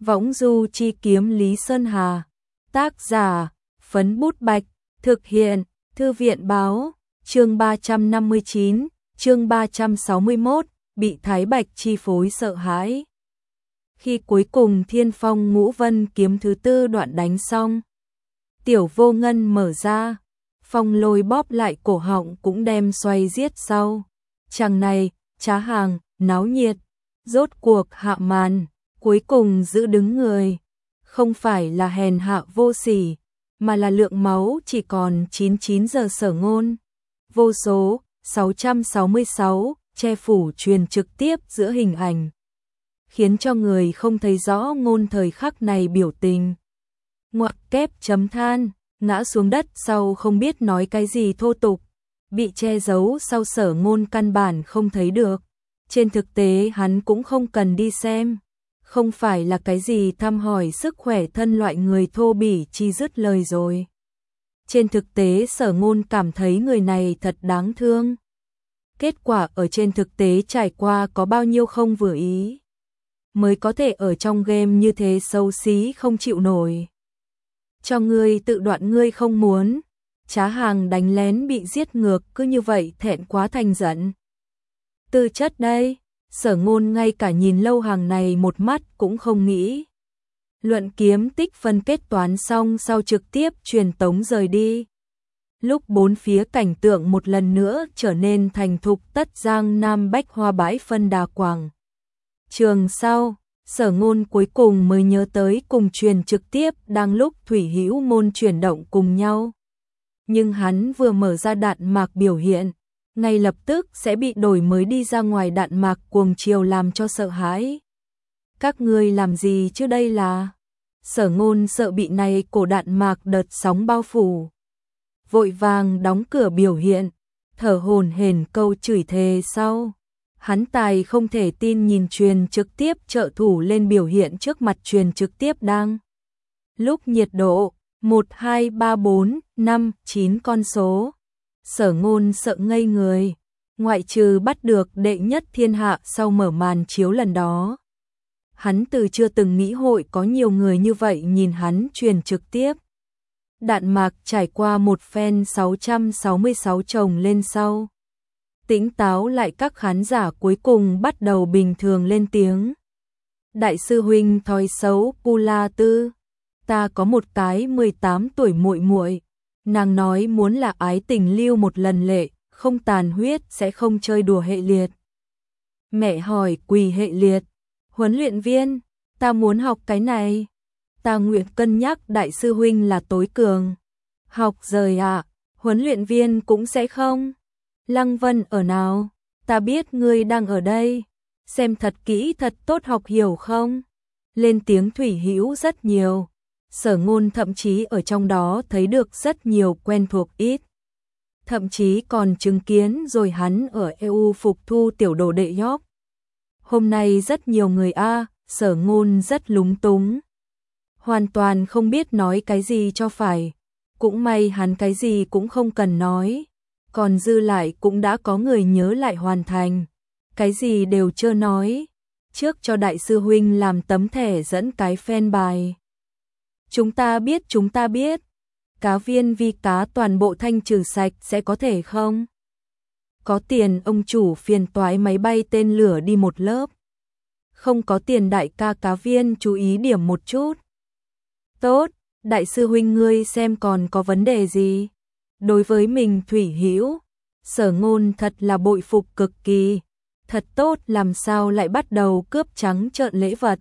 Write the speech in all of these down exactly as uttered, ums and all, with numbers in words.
Võng du chi kiếm Lý Sơn Hà. Tác giả, Phấn Bút Bạch. Thực hiện, Thư viện báo. Chương ba trăm năm mươi chín, chương ba trăm sáu mươi mốt, bị Thái Bạch chi phối sợ hãi. Khi cuối cùng Thiên Phong Ngũ Vân kiếm thứ tư đoạn đánh xong, Tiểu Vô Ngân mở ra, Phong Lôi bóp lại cổ họng cũng đem xoay giết sau. Chàng này, trá hàng, náo nhiệt, rốt cuộc hạ màn, cuối cùng giữ đứng người. Không phải là hèn hạ vô sỉ, mà là lượng máu chỉ còn chín mươi chín giờ Sở Ngôn. Vô số, sáu trăm sáu mươi sáu, che phủ truyền trực tiếp giữa hình ảnh, khiến cho người không thấy rõ Ngôn thời khắc này biểu tình. Ngoặc kép chấm than, ngã xuống đất sau không biết nói cái gì thô tục, bị che giấu sau Sở Ngôn căn bản không thấy được. Trên thực tế hắn cũng không cần đi xem, không phải là cái gì thăm hỏi sức khỏe thân loại người thô bỉ chi dứt lời rồi. Trên thực tế Sở Ngôn cảm thấy người này thật đáng thương. Kết quả ở trên thực tế trải qua có bao nhiêu không vừa ý, mới có thể ở trong game như thế xấu xí không chịu nổi. Cho ngươi tự đoạn ngươi không muốn, trá hàng đánh lén bị giết ngược cứ như vậy thẹn quá thành giận. Tư chất đây, Sở Ngôn ngay cả nhìn Lâu Hàng này một mắt cũng không nghĩ. Luận kiếm tích phân kết toán xong sau trực tiếp truyền tống rời đi. Lúc bốn phía cảnh tượng một lần nữa trở nên thành thục, tất giang nam bách hoa bãi phân đà quảng trường sau, Sở Ngôn cuối cùng mới nhớ tới cùng truyền trực tiếp đang lúc Thủy Hữu môn chuyển động cùng nhau. Nhưng hắn vừa mở ra đạn mạc biểu hiện, ngay lập tức sẽ bị đổi mới đi ra ngoài đạn mạc cuồng chiều làm cho sợ hãi. Các ngươi làm gì chứ đây là? Sở Ngôn sợ bị này cổ đạn mạc đợt sóng bao phủ, vội vàng đóng cửa biểu hiện, thở hổn hển câu chửi thề sau. Hắn tài không thể tin nhìn truyền trực tiếp trợ thủ lên biểu hiện trước mặt truyền trực tiếp đang lúc nhiệt độ một, hai, ba, bốn, năm, chín con số. Sở Ngôn sợ ngây người, ngoại trừ bắt được đệ nhất thiên hạ sau mở màn chiếu lần đó, hắn từ chưa từng nghĩ hội có nhiều người như vậy nhìn hắn truyền trực tiếp. Đạn mạc trải qua một phen sáu trăm sáu mươi sáu chồng lên sau, tỉnh táo lại các khán giả cuối cùng bắt đầu bình thường lên tiếng. Đại sư huynh thói xấu Pula Tư, ta có một cái mười tám tuổi muội muội, nàng nói muốn là ái tình lưu một lần lệ, không tàn huyết sẽ không chơi đùa hệ liệt. Mẹ hỏi quỳ hệ liệt, huấn luyện viên, ta muốn học cái này, ta nguyện cân nhắc đại sư huynh là tối cường. Học rời ạ, à, huấn luyện viên cũng sẽ không. Lăng Vân ở nào? Ta biết ngươi đang ở đây. Xem thật kỹ thật tốt học hiểu không? Lên tiếng Thủy Hữu rất nhiều. Sở Ngôn thậm chí ở trong đó thấy được rất nhiều quen thuộc ít. Thậm chí còn chứng kiến rồi hắn ở e u phục thu tiểu đồ đệ nhóc. Hôm nay rất nhiều người a, à, Sở Ngôn rất lúng túng. Hoàn toàn không biết nói cái gì cho phải. Cũng may hắn cái gì cũng không cần nói. Còn dư lại cũng đã có người nhớ lại hoàn thành. Cái gì đều chưa nói. Trước cho đại sư huynh làm tấm thẻ dẫn cái fan bài. Chúng ta biết chúng ta biết. Cá viên vi cá toàn bộ thanh trừ sạch sẽ có thể không? Có tiền ông chủ phiền toái máy bay tên lửa đi một lớp. Không có tiền đại ca cá viên chú ý điểm một chút. Tốt, đại sư huynh ngươi xem còn có vấn đề gì? Đối với mình Thủy Hữu, Sở Ngôn thật là bội phục cực kỳ. Thật tốt, làm sao lại bắt đầu cướp trắng trợn lễ vật.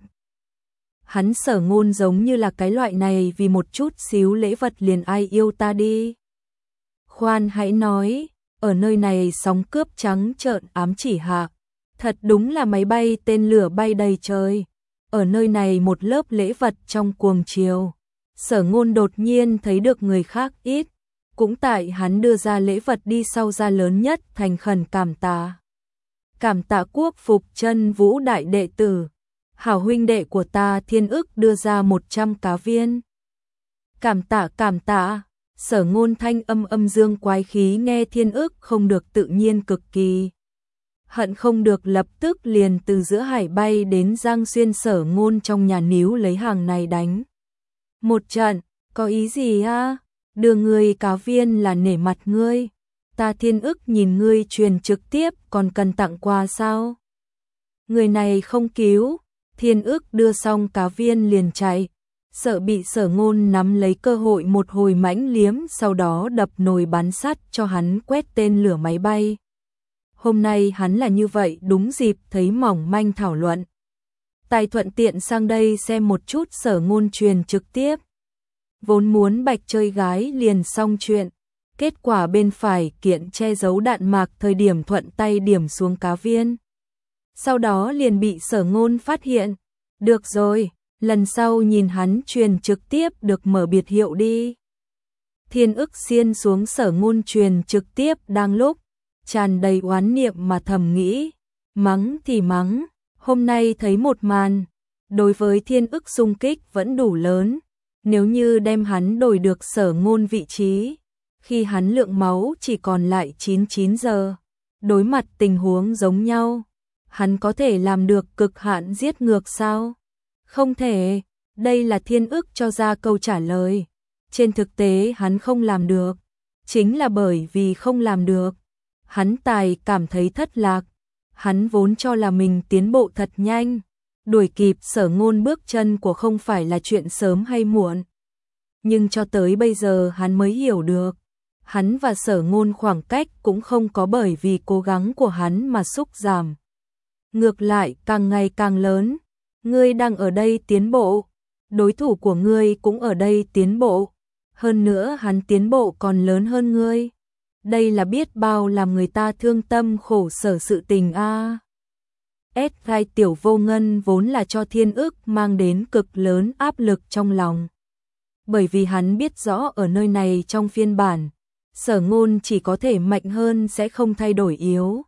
Hắn Sở Ngôn giống như là cái loại này vì một chút xíu lễ vật liền ai yêu ta đi. Khoan hãy nói, ở nơi này sóng cướp trắng trợn ám chỉ hạ. Thật đúng là máy bay tên lửa bay đầy trời. Ở nơi này một lớp lễ vật trong cuồng chiều. Sở Ngôn đột nhiên thấy được người khác ít. Cũng tại hắn đưa ra lễ vật đi sau ra lớn nhất thành khẩn cảm tạ. Cảm tạ Quốc Phục Chân Vũ đại đệ tử. Hảo huynh đệ của ta Thiên Ức đưa ra một trăm cá viên. Cảm tạ cảm tạ. Sở Ngôn thanh âm âm dương quái khí nghe Thiên Ức không được tự nhiên cực kỳ. hận không được lập tức liền từ giữa hải bay đến Giang Xuyên Sở Ngôn trong nhà níu lấy hàng này đánh một trận. Có ý gì a? Đưa ngươi cáo viên là nể mặt ngươi, ta Thiên Ức nhìn ngươi truyền trực tiếp còn cần tặng quà sao? Người này không cứu. Thiên Ức đưa xong cá viên liền chạy, sợ bị Sở Ngôn nắm lấy cơ hội một hồi mãnh liếm, sau đó đập nồi bắn sắt cho hắn quét tên lửa máy bay. Hôm nay hắn là như vậy, đúng dịp thấy mỏng manh thảo luận. Tài thuận tiện sang đây xem một chút Sở Ngôn truyền trực tiếp. Vốn muốn bạch chơi gái liền xong chuyện, kết quả bên phải kiện che giấu đạn mạc thời điểm thuận tay điểm xuống cá viên. Sau đó liền bị Sở Ngôn phát hiện. Được rồi, lần sau nhìn hắn truyền trực tiếp được mở biệt hiệu đi. Thiên Ức xiên xuống Sở Ngôn truyền trực tiếp đang lúc tràn đầy oán niệm mà thầm nghĩ, mắng thì mắng, hôm nay thấy một màn, đối với Thiên Ức xung kích vẫn đủ lớn, nếu như đem hắn đổi được Sở Ngôn vị trí, khi hắn lượng máu chỉ còn lại chín mươi chín giờ, đối mặt tình huống giống nhau, hắn có thể làm được cực hạn giết ngược sao? Không thể, đây là Thiên Ức cho ra câu trả lời. Trên thực tế hắn không làm được, chính là bởi vì không làm được, hắn tài cảm thấy thất lạc. Hắn vốn cho là mình tiến bộ thật nhanh, đuổi kịp Sở Ngôn bước chân của không phải là chuyện sớm hay muộn. Nhưng cho tới bây giờ hắn mới hiểu được, hắn và Sở Ngôn khoảng cách cũng không có bởi vì cố gắng của hắn mà sút giảm. Ngược lại càng ngày càng lớn, ngươi đang ở đây tiến bộ, đối thủ của ngươi cũng ở đây tiến bộ, hơn nữa hắn tiến bộ còn lớn hơn ngươi. Đây là biết bao làm người ta thương tâm khổ sở sự tình a. ét hai Tiểu Vô Ngân vốn là cho Thiên Ức mang đến cực lớn áp lực trong lòng. Bởi vì hắn biết rõ ở nơi này trong phiên bản, Sở Ngôn chỉ có thể mạnh hơn sẽ không thay đổi yếu.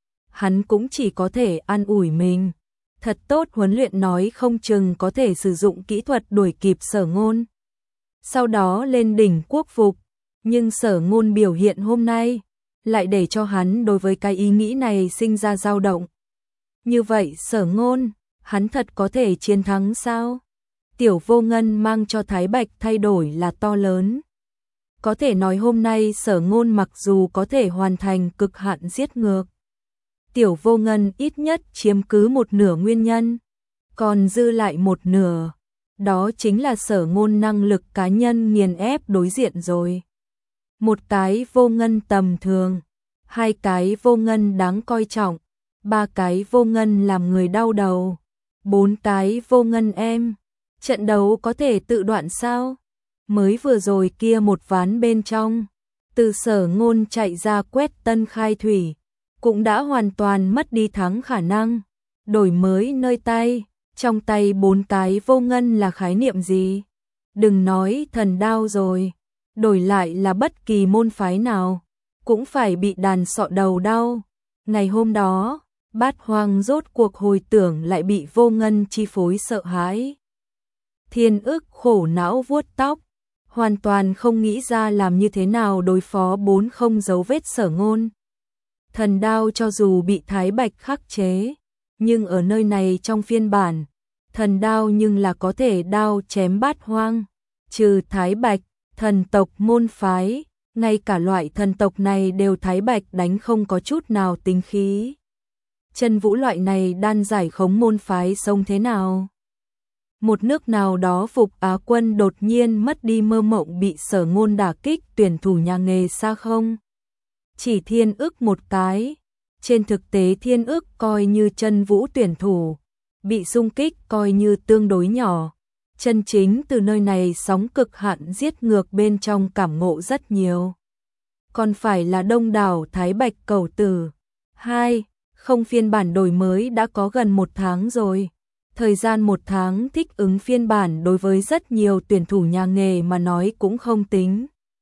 Hắn cũng chỉ có thể an ủi mình. Thật tốt huấn luyện nói không chừng có thể sử dụng kỹ thuật đuổi kịp Sở Ngôn. Sau đó lên đỉnh quốc phục. Nhưng Sở Ngôn biểu hiện hôm nay lại để cho hắn đối với cái ý nghĩ này sinh ra dao động. Như vậy Sở Ngôn, hắn thật có thể chiến thắng sao? Tiểu Vô Ngân mang cho Thái Bạch thay đổi là to lớn. Có thể nói hôm nay Sở Ngôn mặc dù có thể hoàn thành cực hạn giết ngược, Tiểu Vô Ngân ít nhất chiếm cứ một nửa nguyên nhân, còn dư lại một nửa, đó chính là Sở Ngôn năng lực cá nhân nghiền ép đối diện rồi. Một cái Vô Ngân tầm thường, hai cái Vô Ngân đáng coi trọng, ba cái Vô Ngân làm người đau đầu, bốn cái Vô Ngân em. Trận đấu có thể tự đoạn sao? Mới vừa rồi kia một ván bên trong, từ Sở Ngôn chạy ra quét Tân Khai Thủy, cũng đã hoàn toàn mất đi thắng khả năng. Đổi mới nơi tay, trong tay bốn cái Vô Ngân là khái niệm gì? Đừng nói thần đao rồi, đổi lại là bất kỳ môn phái nào, cũng phải bị đàn sọ đầu đau. Ngày hôm đó, Bát Hoang rốt cuộc hồi tưởng lại bị Vô Ngân chi phối sợ hãi. Thiên Ức khổ não vuốt tóc, hoàn toàn không nghĩ ra làm như thế nào đối phó bốn không dấu vết Sở Ngôn. Thần đao cho dù bị Thái Bạch khắc chế, nhưng ở nơi này trong phiên bản, thần đao nhưng là có thể đao chém Bát Hoang. Trừ Thái Bạch, thần tộc môn phái, ngay cả loại thần tộc này đều Thái Bạch đánh không có chút nào tính khí. Chân vũ loại này đan giải khống môn phái sống thế nào? Một nước nào đó phục Á quân đột nhiên mất đi mơ mộng bị Sở Ngôn đả kích tuyển thủ nhà nghề xa không? Chỉ Thiên Ức một cái. Trên thực tế Thiên Ức coi như chân vũ tuyển thủ, bị xung kích coi như tương đối nhỏ. Chân chính từ nơi này sóng cực hạn giết ngược bên trong cảm ngộ rất nhiều. Còn phải là đông đảo Thái Bạch cầu tử. Hai, không phiên bản đổi mới đã có gần một tháng rồi. Thời gian một tháng thích ứng phiên bản đối với rất nhiều tuyển thủ nhà nghề mà nói cũng không tính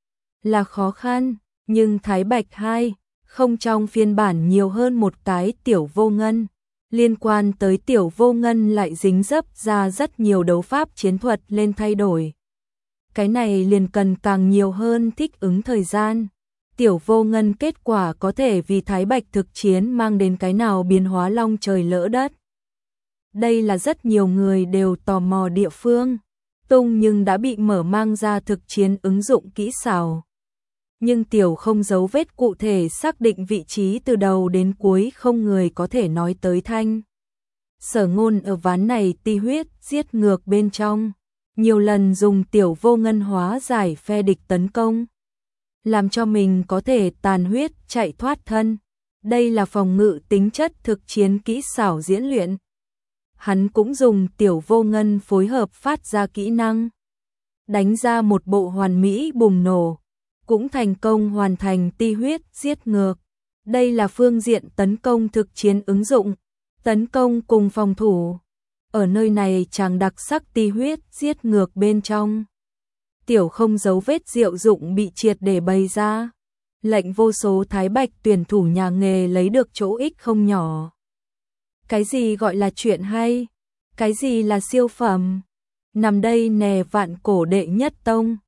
là khó khăn, nhưng Thái Bạch hai, không trong phiên bản nhiều hơn một cái Tiểu Vô Ngân. Liên quan tới Tiểu Vô Ngân lại dính dấp ra rất nhiều đấu pháp chiến thuật lên thay đổi. Cái này liền cần càng nhiều hơn thích ứng thời gian. Tiểu Vô Ngân kết quả có thể vì Thái Bạch thực chiến mang đến cái nào biến hóa long trời lỡ đất. Đây là rất nhiều người đều tò mò địa phương, tung nhưng đã bị mở mang ra thực chiến ứng dụng kỹ xảo. Nhưng Tiểu không giấu vết cụ thể xác định vị trí từ đầu đến cuối không người có thể nói tới thanh. Sở Ngôn ở ván này ti huyết giết ngược bên trong, nhiều lần dùng Tiểu Vô Ngân hóa giải phe địch tấn công, làm cho mình có thể tàn huyết chạy thoát thân. Đây là phòng ngự tính chất thực chiến kỹ xảo diễn luyện. Hắn cũng dùng Tiểu Vô Ngân phối hợp phát ra kỹ năng, đánh ra một bộ hoàn mỹ bùng nổ, cũng thành công hoàn thành ti huyết giết ngược. Đây là phương diện tấn công thực chiến ứng dụng, tấn công cùng phòng thủ. Ở nơi này chàng đặc sắc ti huyết giết ngược bên trong. Tiểu không giấu vết diệu dụng bị triệt để bày ra, lệnh vô số Thái Bạch tuyển thủ nhà nghề lấy được chỗ ích không nhỏ. Cái gì gọi là chuyện hay? Cái gì là siêu phẩm? Nằm đây nè vạn cổ đệ nhất tông.